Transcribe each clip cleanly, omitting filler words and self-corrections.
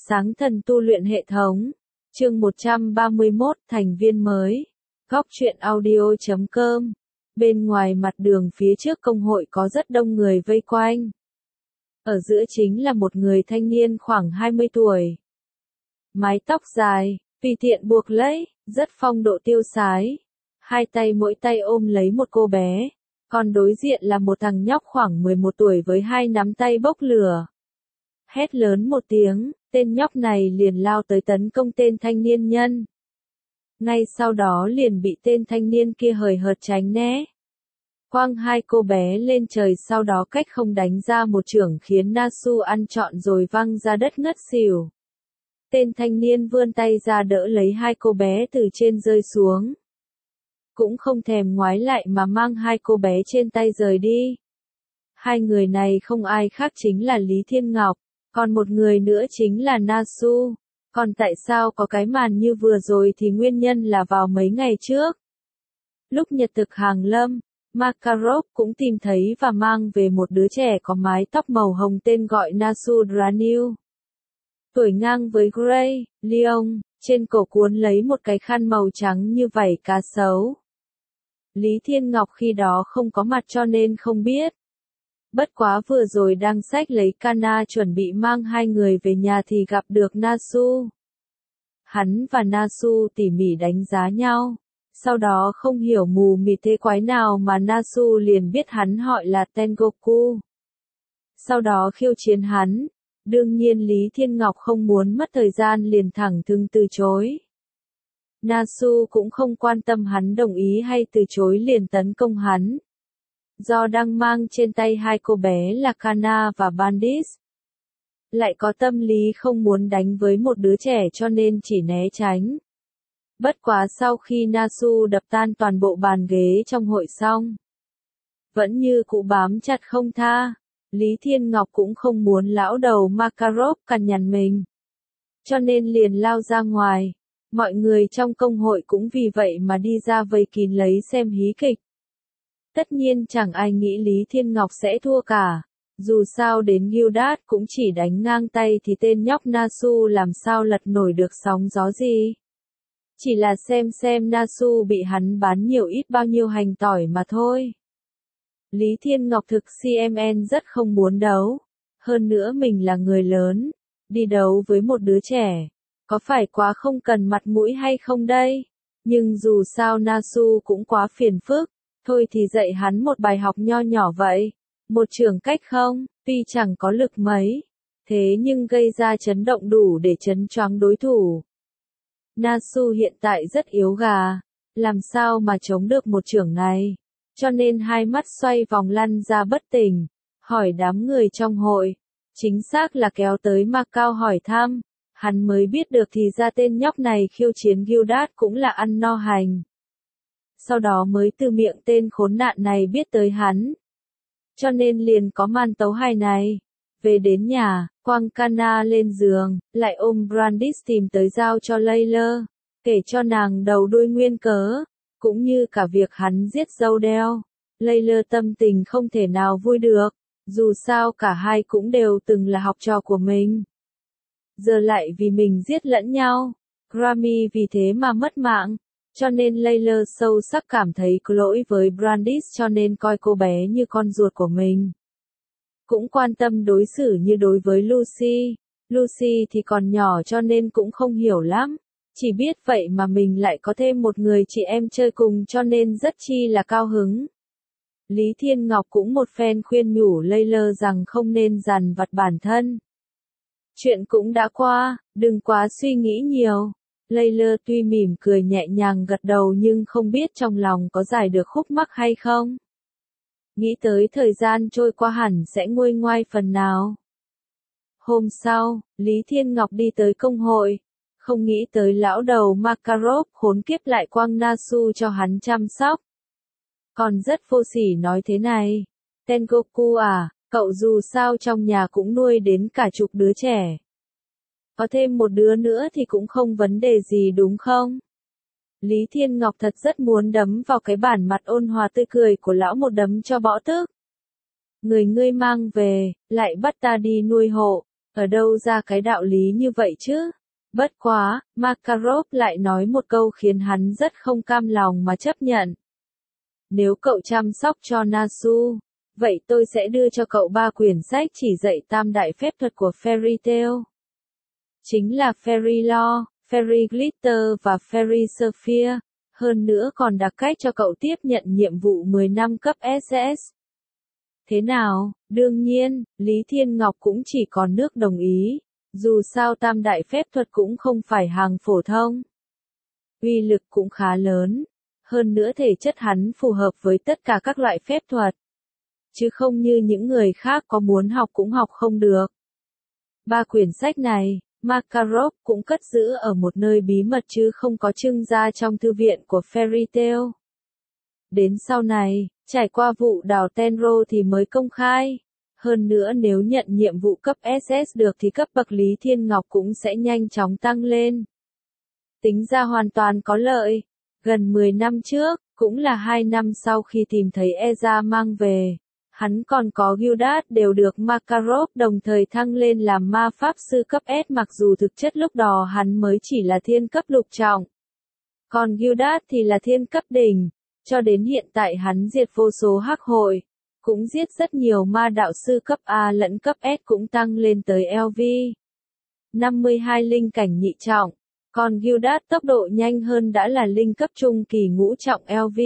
Sáng thần tu luyện hệ thống. Chương 131, thành viên mới. Góc truyện audio.com. Bên ngoài mặt đường phía trước công hội có rất đông người vây quanh. Ở giữa chính là một người thanh niên khoảng 20 tuổi. Mái tóc dài, tùy tiện buộc lấy, rất phong độ tiêu sái. Hai tay mỗi tay ôm lấy một cô bé. Còn đối diện là một thằng nhóc khoảng 11 tuổi với hai nắm tay bốc lửa. Hét lớn một tiếng, tên nhóc này liền lao tới tấn công tên thanh niên nhân. Ngay sau đó liền bị tên thanh niên kia hời hợt tránh né. Quăng hai cô bé lên trời, sau đó cách không đánh ra một chưởng khiến Nasu ăn trọn rồi văng ra đất ngất xỉu. Tên thanh niên vươn tay ra đỡ lấy hai cô bé từ trên rơi xuống. Cũng không thèm ngoái lại mà mang hai cô bé trên tay rời đi. Hai người này không ai khác chính là Lý Thiên Ngọc, còn một người nữa chính là Nasu. Còn tại sao có cái màn như vừa rồi thì nguyên nhân là vào mấy ngày trước. Lúc nhật thực hàng lâm, Makarov cũng tìm thấy và mang về một đứa trẻ có mái tóc màu hồng tên gọi Nasu Dranil. Tuổi ngang với Gray, Leon, trên cổ cuốn lấy một cái khăn màu trắng như vảy cá sấu. Lý Thiên Ngọc khi đó không có mặt cho nên không biết. Bất quá vừa rồi đang xách lấy cana chuẩn bị mang hai người về nhà thì gặp được Nasu. Hắn và Nasu tỉ mỉ đánh giá nhau. Sau đó không hiểu mù mịt thế quái nào mà Nasu liền biết hắn họ là Tengoku. Sau đó khiêu chiến hắn. Đương nhiên Lý Thiên Ngọc không muốn mất thời gian liền thẳng thừng từ chối. Nasu cũng không quan tâm hắn đồng ý hay từ chối liền tấn công hắn. Do đang mang trên tay hai cô bé là Kana và Bandit, lại có tâm lý không muốn đánh với một đứa trẻ cho nên chỉ né tránh. Bất quá sau khi Nasu đập tan toàn bộ bàn ghế trong hội xong, vẫn như cũ bám chặt không tha. Lý Thiên Ngọc cũng không muốn lão đầu Makarov cằn nhằn mình, cho nên liền lao ra ngoài. Mọi người trong công hội cũng vì vậy mà đi ra vây kín lấy xem hí kịch. Tất nhiên chẳng ai nghĩ Lý Thiên Ngọc sẽ thua cả. Dù sao đến Gildat cũng chỉ đánh ngang tay thì tên nhóc Nasu làm sao lật nổi được sóng gió gì. Chỉ là xem Nasu bị hắn bán nhiều ít bao nhiêu hành tỏi mà thôi. Lý Thiên Ngọc thực CMN rất không muốn đấu. Hơn nữa mình là người lớn. Đi đấu với một đứa trẻ. Có phải quá không cần mặt mũi hay không đây? Nhưng dù sao Nasu cũng quá phiền phức. Thôi thì dạy hắn một bài học nho nhỏ vậy. Một chưởng cách không, tuy chẳng có lực mấy. Thế nhưng gây ra chấn động đủ để chấn choáng đối thủ. Nasu hiện tại rất yếu gà. Làm sao mà chống được một chưởng này? Cho nên hai mắt xoay vòng lăn ra bất tỉnh. Hỏi đám người trong hội. Chính xác là kéo tới Macau hỏi thăm. Hắn mới biết được thì ra tên nhóc này khiêu chiến Gildat cũng là ăn no hành. Sau đó mới từ miệng tên khốn nạn này biết tới hắn. Cho nên liền có màn tấu hài này. Về đến nhà, quăng Kana lên giường, lại ôm Brandis tìm tới giao cho Layla, kể cho nàng đầu đuôi nguyên cớ, cũng như cả việc hắn giết dâu đeo. Layla tâm tình không thể nào vui được, dù sao cả hai cũng đều từng là học trò của mình. Giờ lại vì mình giết lẫn nhau, Grammy vì thế mà mất mạng. Cho nên Layla sâu sắc cảm thấy có lỗi với Brandis cho nên coi cô bé như con ruột của mình. Cũng quan tâm đối xử như đối với Lucy. Lucy thì còn nhỏ cho nên cũng không hiểu lắm. Chỉ biết vậy mà mình lại có thêm một người chị em chơi cùng cho nên rất chi là cao hứng. Lý Thiên Ngọc cũng một phen khuyên nhủ Layla rằng không nên dằn vặt bản thân. Chuyện cũng đã qua, đừng quá suy nghĩ nhiều. Layla tuy mỉm cười nhẹ nhàng gật đầu nhưng không biết trong lòng có giải được khúc mắc hay không. Nghĩ tới thời gian trôi qua hẳn sẽ nguôi ngoai phần nào. Hôm sau, Lý Thiên Ngọc đi tới công hội. Không nghĩ tới lão đầu Makarov khốn kiếp lại quăng Nasu cho hắn chăm sóc. Còn rất vô sỉ nói thế này. Tengoku à, cậu dù sao trong nhà cũng nuôi đến cả chục đứa trẻ. Có thêm một đứa nữa thì cũng không vấn đề gì đúng không? Lý Thiên Ngọc thật rất muốn đấm vào cái bản mặt ôn hòa tươi cười của lão một đấm cho bõ tức. Người ngươi mang về, lại bắt ta đi nuôi hộ. Ở đâu ra cái đạo lý như vậy chứ? Bất quá, Makarov lại nói một câu khiến hắn rất không cam lòng mà chấp nhận. Nếu cậu chăm sóc cho Nasu, vậy tôi sẽ đưa cho cậu 3 quyển sách chỉ dạy tam đại phép thuật của Fairy Tail. Chính là Fairy Lore, Fairy Glitter và Fairy Sapphire. Hơn nữa còn đặc cách cho cậu tiếp nhận nhiệm vụ 10 năm cấp SS. Thế nào? Đương nhiên, Lý Thiên Ngọc cũng chỉ còn nước đồng ý. Dù sao tam đại phép thuật cũng không phải hàng phổ thông. Uy lực cũng khá lớn. Hơn nữa thể chất hắn phù hợp với tất cả các loại phép thuật. Chứ không như những người khác có muốn học cũng học không được. 3 quyển sách này, Makarov cũng cất giữ ở một nơi bí mật chứ không có trưng ra trong thư viện của Fairy Tail. Đến sau này, trải qua vụ đào Tenro thì mới công khai. Hơn nữa nếu nhận nhiệm vụ cấp SS được thì cấp bậc Lý Thiên Ngọc cũng sẽ nhanh chóng tăng lên. Tính ra hoàn toàn có lợi. Gần 10 năm trước, cũng là 2 năm sau khi tìm thấy Eza mang về, hắn còn có Gildas đều được Makarov đồng thời thăng lên làm ma pháp sư cấp S mặc dù thực chất lúc đó hắn mới chỉ là thiên cấp lục trọng. Còn Gildas thì là thiên cấp đỉnh, cho đến hiện tại hắn diệt vô số hắc hội, cũng giết rất nhiều ma đạo sư cấp A lẫn cấp S cũng tăng lên tới LV. 52 linh cảnh nhị trọng. Còn Gildas tốc độ nhanh hơn đã là linh cấp trung kỳ ngũ trọng LV.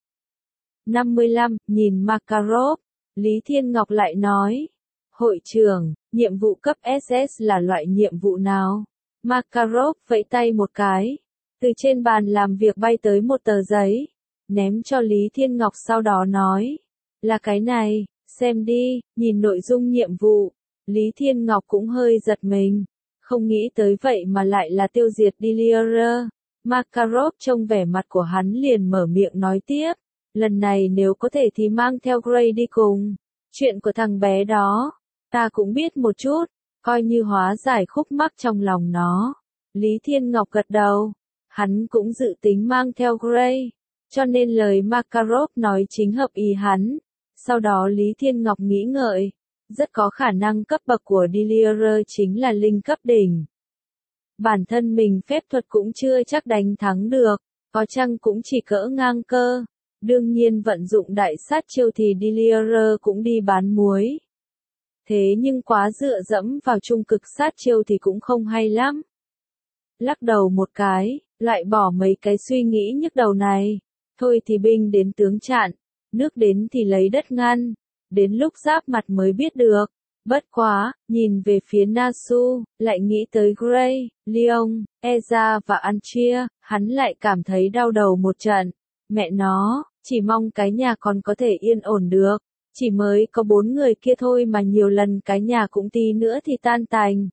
55, nhìn Makarov, Lý Thiên Ngọc lại nói. Hội trưởng, nhiệm vụ cấp SS là loại nhiệm vụ nào? Makarov vẫy tay một cái. Từ trên bàn làm việc bay tới một tờ giấy. Ném cho Lý Thiên Ngọc sau đó nói. Là cái này, xem đi, nhìn nội dung nhiệm vụ. Lý Thiên Ngọc cũng hơi giật mình. Không nghĩ tới vậy mà lại là tiêu diệt Delier. Makarov trông vẻ mặt của hắn liền mở miệng nói tiếp. Lần này nếu có thể thì mang theo Gray đi cùng. Chuyện của thằng bé đó, ta cũng biết một chút, coi như hóa giải khúc mắc trong lòng nó. Lý Thiên Ngọc gật đầu. Hắn cũng dự tính mang theo Gray. Cho nên lời Makarov nói chính hợp ý hắn. Sau đó Lý Thiên Ngọc nghĩ ngợi. Rất có khả năng cấp bậc của Delier chính là linh cấp đỉnh. Bản thân mình phép thuật cũng chưa chắc đánh thắng được, có chăng cũng chỉ cỡ ngang cơ. Đương nhiên vận dụng đại sát chiêu thì Delier cũng đi bán muối. Thế nhưng quá dựa dẫm vào trung cực sát chiêu thì cũng không hay lắm. Lắc đầu một cái, lại bỏ mấy cái suy nghĩ nhức đầu này. Thôi thì binh đến tướng chặn, nước đến thì lấy đất ngăn. Đến lúc giáp mặt mới biết được. Bất quá, nhìn về phía Nasu, lại nghĩ tới Gray, Leon, Eza và Anchia, hắn lại cảm thấy đau đầu một trận. Mẹ nó, chỉ mong cái nhà còn có thể yên ổn được. Chỉ mới có 4 người kia thôi mà nhiều lần cái nhà cũng tí nữa thì tan tành.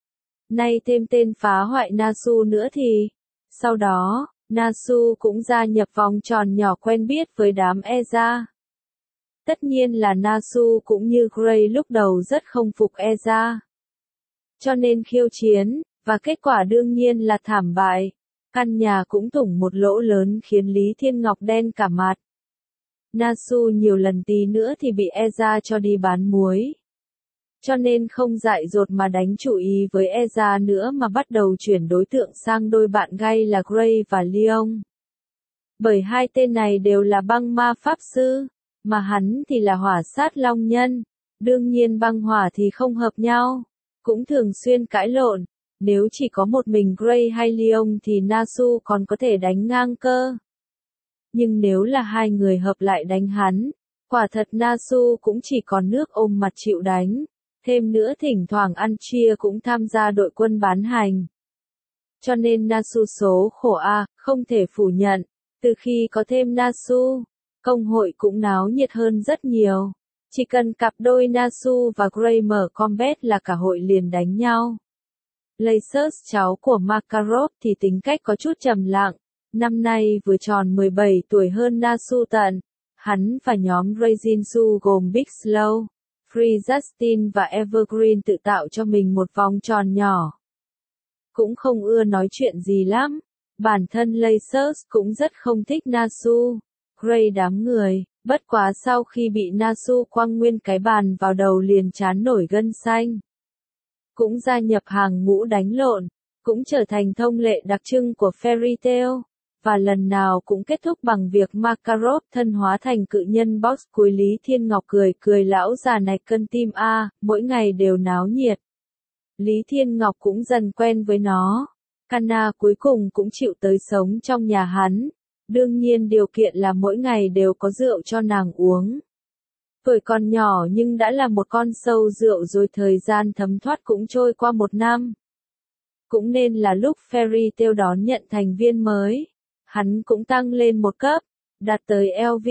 Nay thêm tên phá hoại Nasu nữa thì. Sau đó, Nasu cũng gia nhập vòng tròn nhỏ quen biết với đám Eza. Tất nhiên là Nasu cũng như Gray lúc đầu rất không phục Eza. Cho nên khiêu chiến, và kết quả đương nhiên là thảm bại. Căn nhà cũng thủng một lỗ lớn khiến Lý Thiên Ngọc đen cả mặt. Nasu nhiều lần tí nữa thì bị Eza cho đi bán muối. Cho nên không dại dột mà đánh chủ ý với Eza nữa mà bắt đầu chuyển đối tượng sang đôi bạn gay là Gray và Leon. Bởi hai tên này đều là băng ma pháp sư. Mà hắn thì là hỏa sát long nhân. Đương nhiên băng hỏa thì không hợp nhau. Cũng thường xuyên cãi lộn. Nếu chỉ có một mình Gray hay Leon thì Nasu còn có thể đánh ngang cơ. Nhưng nếu là hai người hợp lại đánh hắn, quả thật Nasu cũng chỉ còn nước ôm mặt chịu đánh. Thêm nữa thỉnh thoảng Anchia cũng tham gia đội quân bán hành. Cho nên Nasu số khổ a, không thể phủ nhận. Từ khi có thêm Nasu, công hội cũng náo nhiệt hơn rất nhiều. Chỉ cần cặp đôi Nasu và Gray mở combat là cả hội liền đánh nhau. Lacers cháu của Makarov thì tính cách có chút trầm lặng. Năm nay vừa tròn 17 tuổi hơn Nasu tận. Hắn và nhóm Reijinsu gồm Big Slow, Free Justin và Evergreen tự tạo cho mình một vòng tròn nhỏ. Cũng không ưa nói chuyện gì lắm. Bản thân Lacers cũng rất không thích Nasu. Gray đám người, bất quá sau khi bị Nasu quăng nguyên cái bàn vào đầu liền chán nổi gân xanh. cũng gia nhập hàng ngũ đánh lộn, cũng trở thành thông lệ đặc trưng của Fairy Tail, và lần nào cũng kết thúc bằng việc Makarov thân hóa thành cự nhân boss cuối. Lý Thiên Ngọc cười cười, lão già này cân tim a, mỗi ngày đều náo nhiệt. Lý Thiên Ngọc cũng dần quen với nó. Kana cuối cùng cũng chịu tới sống trong nhà hắn. Đương nhiên điều kiện là mỗi ngày đều có rượu cho nàng uống. Tuổi còn nhỏ nhưng đã là một con sâu rượu rồi, thời gian thấm thoát cũng trôi qua 1 năm. Cũng nên là lúc Fairy Tail đón nhận thành viên mới. Hắn cũng tăng lên một cấp, đạt tới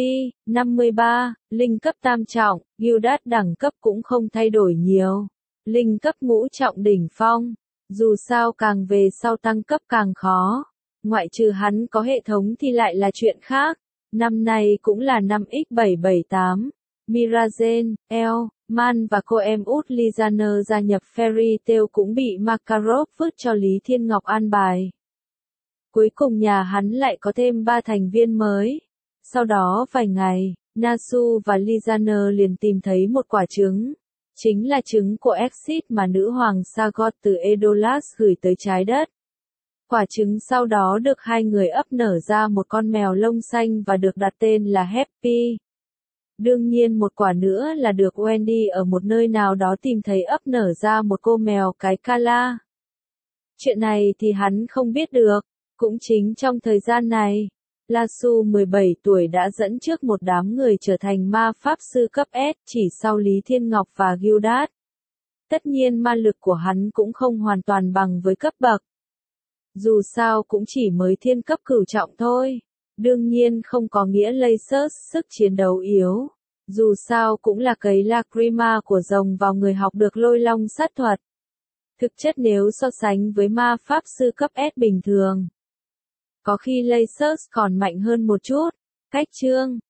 LV53, linh cấp tam trọng, Gildat đẳng cấp cũng không thay đổi nhiều. Linh cấp ngũ trọng đỉnh phong, dù sao càng về sau tăng cấp càng khó. Ngoại trừ hắn có hệ thống thì lại là chuyện khác. Năm nay cũng là năm X778. Mirazen, Man và cô em út Lizaner gia nhập Fairy Tail cũng bị Makarov vứt cho Lý Thiên Ngọc an bài. Cuối cùng nhà hắn lại có thêm 3 thành viên mới. Sau đó vài ngày, Nasu và Lizaner liền tìm thấy một quả trứng. Chính là trứng của Exit mà nữ hoàng Sagot từ Edolas gửi tới trái đất. Quả trứng sau đó được 2 người ấp nở ra một con mèo lông xanh và được đặt tên là Happy. Đương nhiên một quả nữa là được Wendy ở một nơi nào đó tìm thấy ấp nở ra một cô mèo cái Kala. Chuyện này thì hắn không biết được. Cũng chính trong thời gian này, Lasu 17 tuổi đã dẫn trước một đám người trở thành ma pháp sư cấp S chỉ sau Lý Thiên Ngọc và Gildat. Tất nhiên ma lực của hắn cũng không hoàn toàn bằng với cấp bậc. Dù sao cũng chỉ mới thiên cấp cửu trọng thôi. Đương nhiên không có nghĩa Lasers sức chiến đấu yếu. Dù sao cũng là cấy lacrima của rồng vào người học được lôi long sát thuật. Thực chất nếu so sánh với ma pháp sư cấp S bình thường, có khi Lasers còn mạnh hơn một chút. Cách chương